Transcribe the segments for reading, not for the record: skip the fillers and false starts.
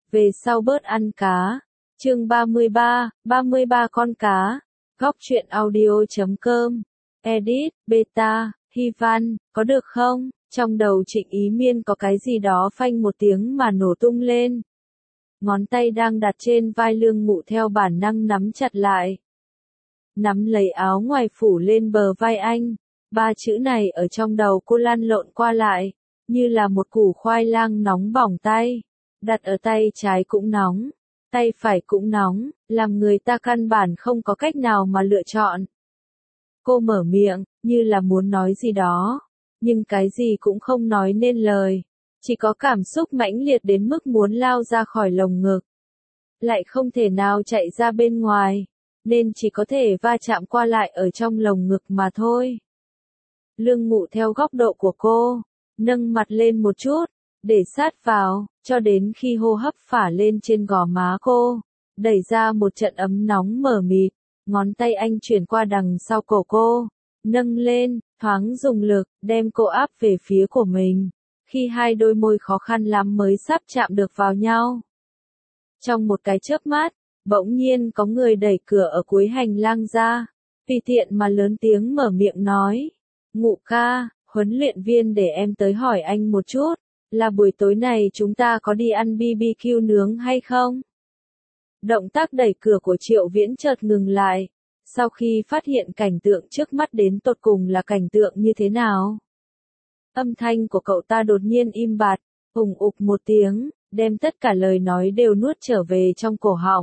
về sau bớt ăn cá. Chương 33 con cá. Góc truyện audio.com. Edit, beta, Hy Văn, có được không? Trong đầu Trịnh Ý Miên có cái gì đó phanh một tiếng mà nổ tung lên. Ngón tay đang đặt trên vai Lương Ngụ theo bản năng nắm chặt lại. Nắm lấy áo ngoài phủ lên bờ vai anh. Ba chữ này ở trong đầu cô lăn lộn qua lại, như là một củ khoai lang nóng bỏng tay. Đặt ở tay trái cũng nóng, tay phải cũng nóng, làm người ta căn bản không có cách nào mà lựa chọn. Cô mở miệng, như là muốn nói gì đó, nhưng cái gì cũng không nói nên lời, chỉ có cảm xúc mãnh liệt đến mức muốn lao ra khỏi lồng ngực. Lại không thể nào chạy ra bên ngoài, nên chỉ có thể va chạm qua lại ở trong lồng ngực mà thôi. Lương Ngụ theo góc độ của cô, nâng mặt lên một chút, để sát vào, cho đến khi hô hấp phả lên trên gò má cô, đẩy ra một trận ấm nóng mờ mịt, ngón tay anh chuyển qua đằng sau cổ cô, nâng lên, thoáng dùng lực, đem cô áp về phía của mình, khi hai đôi môi khó khăn lắm mới sắp chạm được vào nhau. Trong một cái chớp mắt, bỗng nhiên có người đẩy cửa ở cuối hành lang ra, tùy tiện mà lớn tiếng mở miệng nói, Ngụ ca, huấn luyện viên để em tới hỏi anh một chút, là buổi tối này chúng ta có đi ăn BBQ nướng hay không? Động tác đẩy cửa của Triệu Viễn chợt ngừng lại, sau khi phát hiện cảnh tượng trước mắt đến tột cùng là cảnh tượng như thế nào. Âm thanh của cậu ta đột nhiên im bặt, hùng ục một tiếng, đem tất cả lời nói đều nuốt trở về trong cổ họng.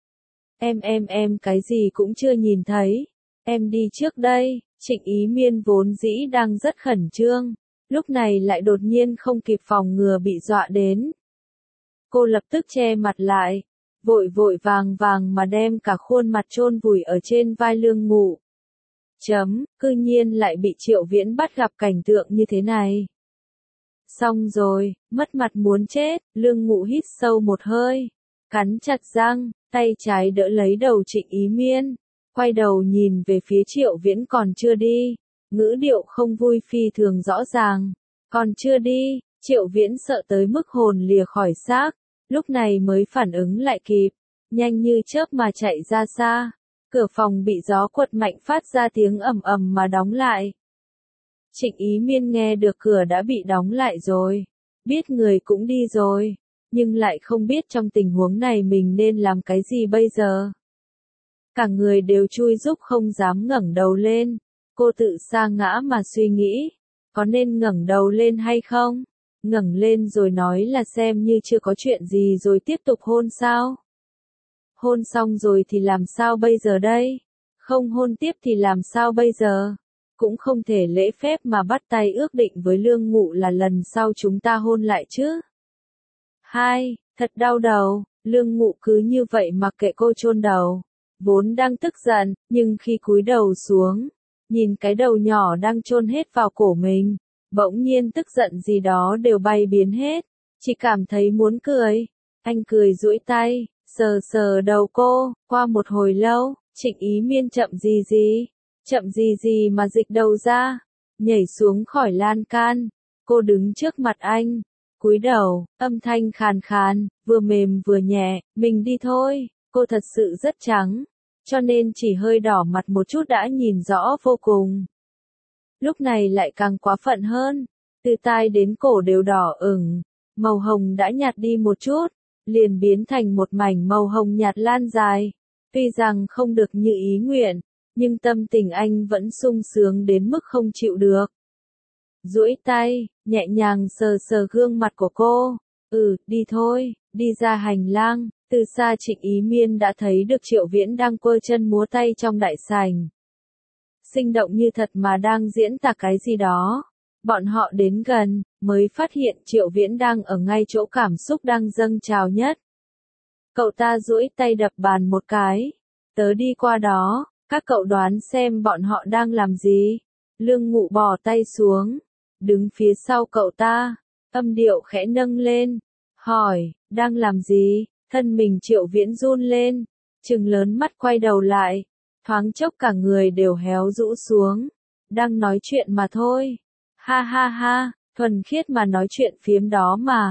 Em cái gì cũng chưa nhìn thấy, em đi trước đây. Trịnh Ý Miên vốn dĩ đang rất khẩn trương, lúc này lại đột nhiên không kịp phòng ngừa bị dọa đến. Cô lập tức che mặt lại, vội vàng mà đem cả khuôn mặt chôn vùi ở trên vai Lương Ngụ. Cư nhiên lại bị Triệu Viễn bắt gặp cảnh tượng như thế này. Xong rồi, mất mặt muốn chết, Lương Ngụ hít sâu một hơi, cắn chặt răng, tay trái đỡ lấy đầu Trịnh Ý Miên. Quay đầu nhìn về phía Triệu Viễn còn chưa đi, ngữ điệu không vui phi thường rõ ràng, còn chưa đi. Triệu Viễn sợ tới mức hồn lìa khỏi xác, lúc này mới phản ứng lại kịp, nhanh như chớp mà chạy ra xa, cửa phòng bị gió quật mạnh phát ra tiếng ầm ầm mà đóng lại. Trịnh Ý Miên nghe được cửa đã bị đóng lại rồi, biết người cũng đi rồi, nhưng lại không biết trong tình huống này mình nên làm cái gì bây giờ. Cả người đều chui rúc không dám ngẩng đầu lên, cô tự sa ngã mà suy nghĩ, có nên ngẩng đầu lên hay không? Ngẩng lên rồi nói là xem như chưa có chuyện gì rồi tiếp tục hôn sao? Hôn xong rồi thì làm sao bây giờ đây? Không hôn tiếp thì làm sao bây giờ? Cũng không thể lễ phép mà bắt tay ước định với Lương Ngụ là lần sau chúng ta hôn lại chứ. Thật đau đầu, Lương Ngụ cứ như vậy mặc kệ cô chôn đầu. Vốn đang tức giận, nhưng khi cúi đầu xuống, nhìn cái đầu nhỏ đang chôn hết vào cổ mình, bỗng nhiên tức giận gì đó đều bay biến hết, chỉ cảm thấy muốn cười. Anh cười duỗi tay, sờ đầu cô, qua một hồi lâu, Trịnh Ý Miên chậm gì mà dịch đầu ra, nhảy xuống khỏi lan can, cô đứng trước mặt anh, cúi đầu, âm thanh khàn khàn, vừa mềm vừa nhẹ, mình đi thôi. Cô thật sự rất trắng, cho nên chỉ hơi đỏ mặt một chút đã nhìn rõ vô cùng. Lúc này lại càng quá phận hơn, từ tai đến cổ đều đỏ ửng, màu hồng đã nhạt đi một chút, liền biến thành một mảnh màu hồng nhạt lan dài. Tuy rằng không được như ý nguyện, nhưng tâm tình anh vẫn sung sướng đến mức không chịu được. Duỗi tay, nhẹ nhàng sờ gương mặt của cô, đi thôi, đi ra hành lang. Từ xa Trịnh Ý Miên đã thấy được Triệu Viễn đang quơ chân múa tay trong đại sảnh. Sinh động như thật mà đang diễn tả cái gì đó. Bọn họ đến gần, mới phát hiện Triệu Viễn đang ở ngay chỗ cảm xúc đang dâng trào nhất. Cậu ta duỗi tay đập bàn một cái. Tớ đi qua đó, các cậu đoán xem bọn họ đang làm gì. Lương Ngụ bỏ tay xuống, đứng phía sau cậu ta, âm điệu khẽ nâng lên, hỏi, đang làm gì? Thân mình Triệu Viễn run lên, trừng lớn mắt quay đầu lại, thoáng chốc cả người đều héo rũ xuống. Đang nói chuyện mà thôi. Ha, thuần khiết mà nói chuyện phiếm đó mà.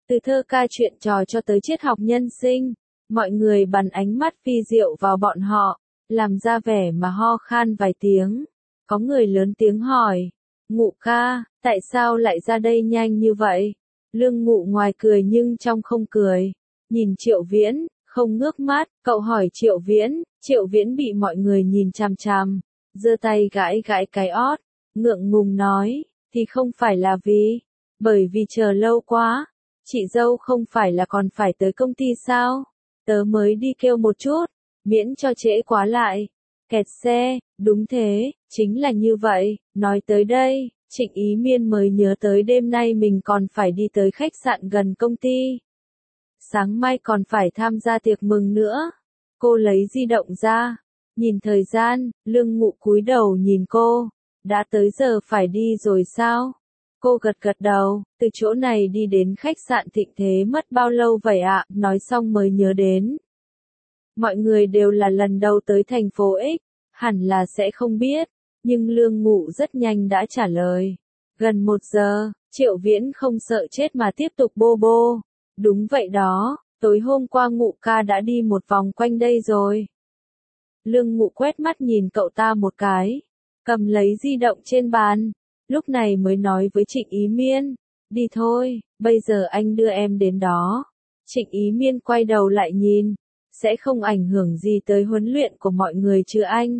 Từ thơ ca chuyện trò cho tới triết học nhân sinh, mọi người bắn ánh mắt vi diệu vào bọn họ, làm ra vẻ mà ho khan vài tiếng. Có người lớn tiếng hỏi, Ngụ ca, tại sao lại ra đây nhanh như vậy? Lương Ngụ ngoài cười nhưng trong không cười, nhìn Triệu Viễn, không ngước mắt, cậu hỏi Triệu Viễn bị mọi người nhìn chằm chằm, giơ tay gãi gãi cái ót, ngượng ngùng nói, thì không phải là bởi vì chờ lâu quá, chị dâu không phải là còn phải tới công ty sao? Tớ mới đi kêu một chút, miễn cho trễ quá lại. Kẹt xe, đúng thế, chính là như vậy, nói tới đây, Trịnh Ý Miên mới nhớ tới đêm nay mình còn phải đi tới khách sạn gần công ty. Sáng mai còn phải tham gia tiệc mừng nữa. Cô lấy di động ra, nhìn thời gian, Lương Ngụ cúi đầu nhìn cô, đã tới giờ phải đi rồi sao? Cô gật gật đầu, từ chỗ này đi đến khách sạn Thịnh Thế mất bao lâu vậy ạ? Nói xong mới nhớ đến. Mọi người đều là lần đầu tới thành phố X, hẳn là sẽ không biết, nhưng Lương Ngụ rất nhanh đã trả lời. Gần 1 giờ, Triệu Viễn không sợ chết mà tiếp tục bô bô. Đúng vậy đó, tối hôm qua Ngụ ca đã đi một vòng quanh đây rồi. Lương Ngụ quét mắt nhìn cậu ta một cái, cầm lấy di động trên bàn, lúc này mới nói với Trịnh Ý Miên, đi thôi, bây giờ anh đưa em đến đó. Trịnh Ý Miên quay đầu lại nhìn, sẽ không ảnh hưởng gì tới huấn luyện của mọi người chứ anh.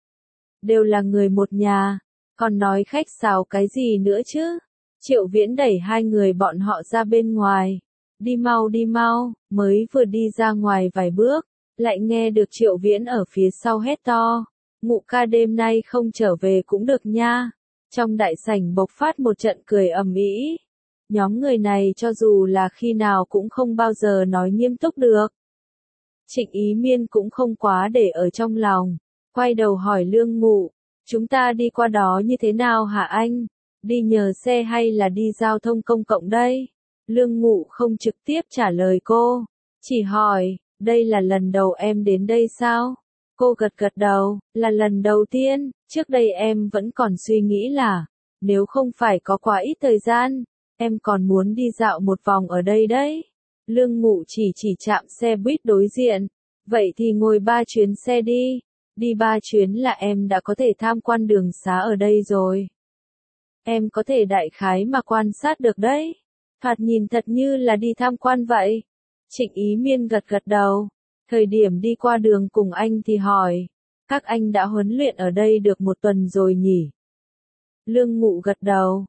Đều là người một nhà, còn nói khách sáo cái gì nữa chứ. Triệu Viễn đẩy hai người bọn họ ra bên ngoài. Đi mau, mới vừa đi ra ngoài vài bước, lại nghe được Triệu Viễn ở phía sau hét to. Ngụ ca đêm nay không trở về cũng được nha. Trong đại sảnh bộc phát một trận cười ầm ĩ. Nhóm người này cho dù là khi nào cũng không bao giờ nói nghiêm túc được. Trịnh Ý Miên cũng không quá để ở trong lòng, quay đầu hỏi Lương Ngụ, chúng ta đi qua đó như thế nào hả anh? Đi nhờ xe hay là đi giao thông công cộng đây? Lương Ngụ không trực tiếp trả lời cô, chỉ hỏi, đây là lần đầu em đến đây sao? Cô gật gật đầu, là lần đầu tiên, trước đây em vẫn còn suy nghĩ là, nếu không phải có quá ít thời gian, em còn muốn đi dạo một vòng ở đây đấy. Lương Ngụ chỉ chạm xe buýt đối diện, vậy thì ngồi 3 chuyến xe đi 3 chuyến là em đã có thể tham quan đường xá ở đây rồi. Em có thể đại khái mà quan sát được đấy, thoạt nhìn thật như là đi tham quan vậy. Trịnh Ý Miên gật gật đầu, thời điểm đi qua đường cùng anh thì hỏi, các anh đã huấn luyện ở đây được 1 tuần rồi nhỉ? Lương Ngụ gật đầu,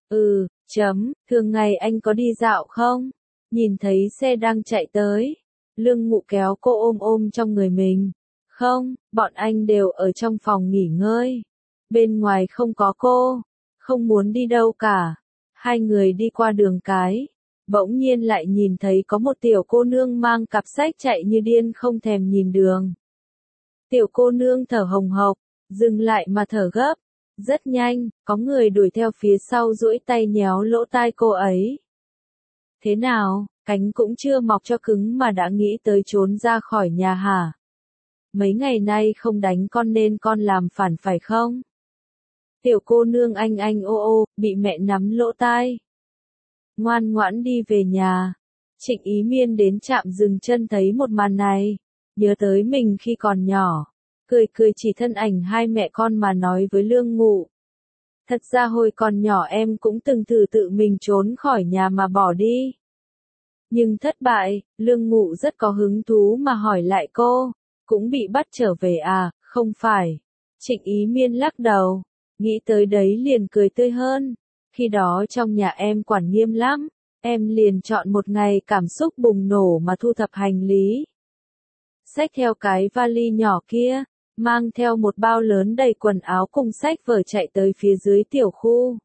thường ngày anh có đi dạo không? Nhìn thấy xe đang chạy tới, Lương Ngụ kéo cô ôm trong người mình. Không, bọn anh đều ở trong phòng nghỉ ngơi. Bên ngoài không có cô, không muốn đi đâu cả. Hai người đi qua đường cái, bỗng nhiên lại nhìn thấy có một tiểu cô nương mang cặp sách chạy như điên không thèm nhìn đường. Tiểu cô nương thở hồng hộc, dừng lại mà thở gấp. Rất nhanh, có người đuổi theo phía sau duỗi tay nhéo lỗ tai cô ấy. Thế nào, cánh cũng chưa mọc cho cứng mà đã nghĩ tới trốn ra khỏi nhà hả? Mấy ngày nay không đánh con nên con làm phản phải không? Tiểu cô nương anh ô, bị mẹ nắm lỗ tai. Ngoan ngoãn đi về nhà. Trịnh Ý Miên đến trạm dừng chân thấy một màn này, nhớ tới mình khi còn nhỏ, cười chỉ thân ảnh hai mẹ con mà nói với Lương Ngụ. Thật ra hồi còn nhỏ em cũng từng thử tự mình trốn khỏi nhà mà bỏ đi. Nhưng thất bại, Lương Ngụ rất có hứng thú mà hỏi lại cô, cũng bị bắt trở về à, không phải. Trịnh Ý Miên lắc đầu, nghĩ tới đấy liền cười tươi hơn. Khi đó trong nhà em quản nghiêm lắm, em liền chọn một ngày cảm xúc bùng nổ mà thu thập hành lý. Xách theo cái vali nhỏ kia, mang theo một bao lớn đầy quần áo cùng sách vở chạy tới phía dưới tiểu khu.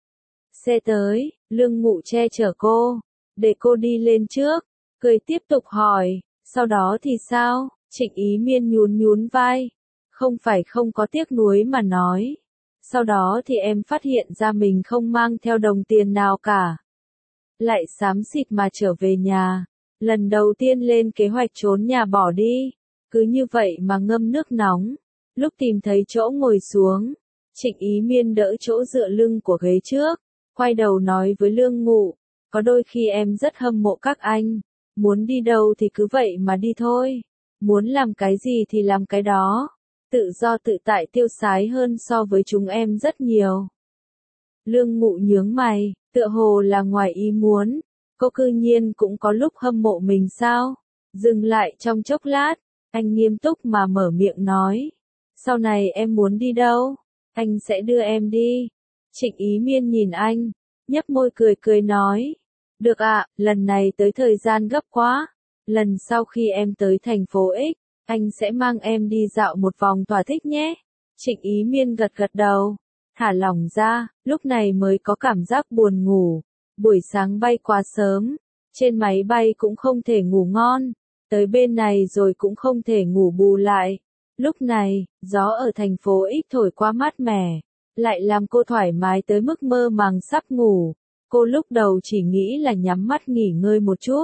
Xe tới, Lương Ngụ che chở cô, để cô đi lên trước, cười tiếp tục hỏi, sau đó thì sao? Trịnh Ý Miên nhún vai, không phải không có tiếc nuối mà nói. Sau đó thì em phát hiện ra mình không mang theo đồng tiền nào cả. Lại xám xịt mà trở về nhà, lần đầu tiên lên kế hoạch trốn nhà bỏ đi, cứ như vậy mà ngâm nước nóng. Lúc tìm thấy chỗ ngồi xuống, Trịnh Ý Miên đỡ chỗ dựa lưng của ghế trước, quay đầu nói với Lương Ngụ, Có đôi khi em rất hâm mộ các anh. Muốn đi đâu thì cứ vậy mà đi thôi. Muốn làm cái gì thì làm cái đó. Tự do tự tại tiêu sái hơn so với chúng em rất nhiều. Lương Ngụ nhướng mày, tựa hồ là ngoài ý muốn. Cô cư nhiên cũng có lúc hâm mộ mình sao? Dừng lại trong chốc lát, anh nghiêm túc mà mở miệng nói. Sau này em muốn đi đâu? Anh sẽ đưa em đi. Trịnh Ý Miên nhìn anh, nhếch môi cười cười nói. Được ạ, lần này tới thời gian gấp quá. Lần sau khi em tới thành phố X, anh sẽ mang em đi dạo một vòng thỏa thích nhé. Trịnh Ý Miên gật gật đầu, thả lỏng ra, lúc này mới có cảm giác buồn ngủ. Buổi sáng bay quá sớm, trên máy bay cũng không thể ngủ ngon, tới bên này rồi cũng không thể ngủ bù lại. Lúc này, gió ở thành phố X thổi qua mát mẻ, lại làm cô thoải mái tới mức mơ màng sắp ngủ. Cô lúc đầu chỉ nghĩ là nhắm mắt nghỉ ngơi một chút.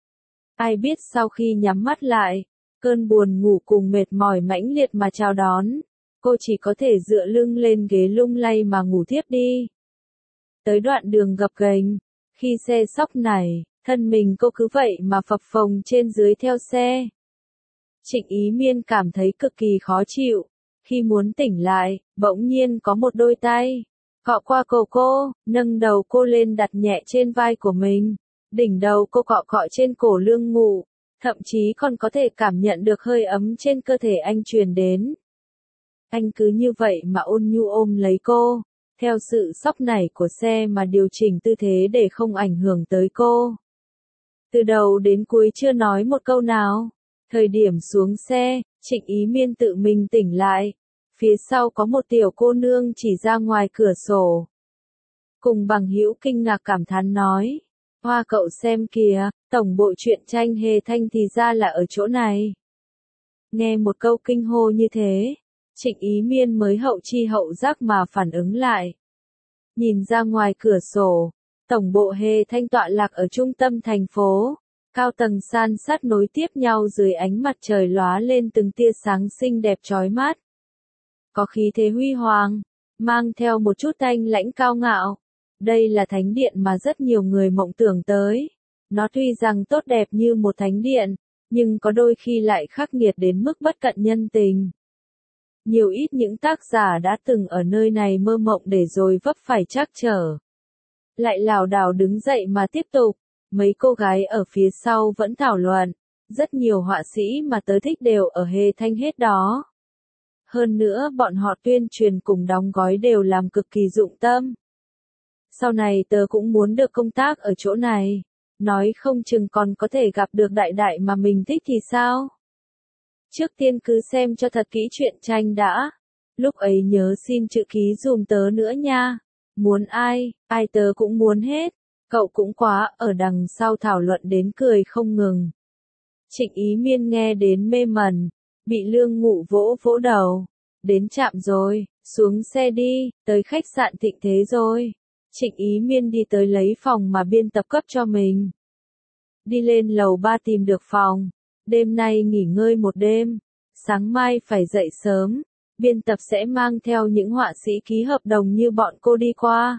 Ai biết sau khi nhắm mắt lại, cơn buồn ngủ cùng mệt mỏi mãnh liệt mà chào đón. Cô chỉ có thể dựa lưng lên ghế lung lay mà ngủ thiếp đi. Tới đoạn đường gập ghềnh, khi xe sóc nảy, thân mình cô cứ vậy mà phập phồng trên dưới theo xe. Trịnh Ý Miên cảm thấy cực kỳ khó chịu. Khi muốn tỉnh lại, bỗng nhiên có một đôi tay cọ qua cổ cô, nâng đầu cô lên đặt nhẹ trên vai của mình. Đỉnh đầu cô cọ cọ trên cổ Lương Ngụ, thậm chí còn có thể cảm nhận được hơi ấm trên cơ thể anh truyền đến. Anh cứ như vậy mà ôn nhu ôm lấy cô, theo sự sóc nảy của xe mà điều chỉnh tư thế để không ảnh hưởng tới cô. Từ đầu đến cuối chưa nói một câu nào. Thời điểm xuống xe, Trịnh Ý Miên tự mình tỉnh lại. Phía sau có một tiểu cô nương chỉ ra ngoài cửa sổ. Cùng bằng hữu kinh ngạc cảm thán nói. Hoa cậu xem kìa, tổng bộ truyện tranh Hề Thanh thì ra là ở chỗ này. Nghe một câu kinh hô như thế, Trịnh Ý Miên mới hậu chi hậu giác mà phản ứng lại. Nhìn ra ngoài cửa sổ, tổng bộ Hề Thanh tọa lạc ở trung tâm thành phố. Cao tầng san sát nối tiếp nhau dưới ánh mặt trời lóa lên từng tia sáng xinh đẹp chói mắt. Có khí thế huy hoàng, mang theo một chút thanh lãnh cao ngạo. Đây là thánh điện mà rất nhiều người mộng tưởng tới. Nó tuy rằng tốt đẹp như một thánh điện, nhưng có đôi khi lại khắc nghiệt đến mức bất cận nhân tình. Nhiều ít những tác giả đã từng ở nơi này mơ mộng để rồi vấp phải trắc trở. Lại lảo đảo đứng dậy mà tiếp tục. Mấy cô gái ở phía sau vẫn thảo luận. Rất nhiều họa sĩ mà tớ thích đều ở Hề Thanh hết đó. Hơn nữa bọn họ tuyên truyền cùng đóng gói đều làm cực kỳ dụng tâm. Sau này tớ cũng muốn được công tác ở chỗ này. Nói không chừng còn có thể gặp được đại đại mà mình thích thì sao? Trước tiên cứ xem cho thật kỹ truyện tranh đã. Lúc ấy nhớ xin chữ ký dùm tớ nữa nha. Muốn ai tớ cũng muốn hết. Cậu cũng quá, ở đằng sau thảo luận đến cười không ngừng. Trịnh Ý Miên nghe đến mê mẩn, bị Lương Ngụ vỗ vỗ đầu. Đến trạm rồi, xuống xe đi, tới khách sạn Thịnh Thế rồi. Trịnh Ý Miên đi tới lấy phòng mà biên tập cấp cho mình. Đi lên lầu 3 tìm được phòng. Đêm nay nghỉ ngơi một đêm. Sáng mai phải dậy sớm. Biên tập sẽ mang theo những họa sĩ ký hợp đồng như bọn cô đi qua.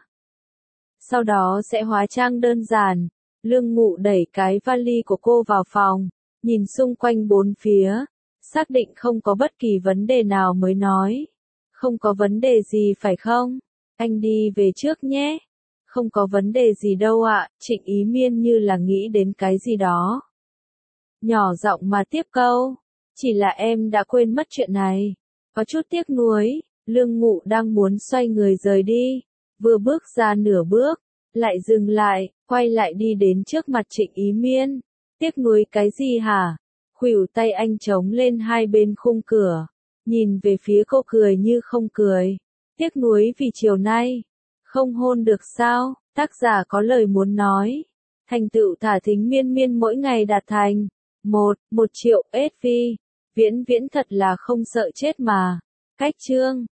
Sau đó sẽ hóa trang đơn giản. Lương Ngụ đẩy cái vali của cô vào phòng, nhìn xung quanh bốn phía, xác định không có bất kỳ vấn đề nào mới nói. Không có vấn đề gì phải không? Anh đi về trước nhé. Không có vấn đề gì đâu ạ, Trịnh Ý Miên như là nghĩ đến cái gì đó. Nhỏ giọng mà tiếp câu. Chỉ là em đã quên mất chuyện này. Có chút tiếc nuối. Lương Ngụ đang muốn xoay người rời đi. Vừa bước ra nửa bước, lại dừng lại, quay lại đi đến trước mặt Trịnh Ý Miên. Tiếc nuối cái gì hả? Khuỷu tay anh chống lên hai bên khung cửa, nhìn về phía cô cười như không cười. Tiếc nuối vì chiều nay không hôn được sao? Tác giả có lời muốn nói. Thành tựu thả thính miên miên mỗi ngày đạt thành 1 triệu SV. Viễn viễn thật là không sợ chết mà. Cách chương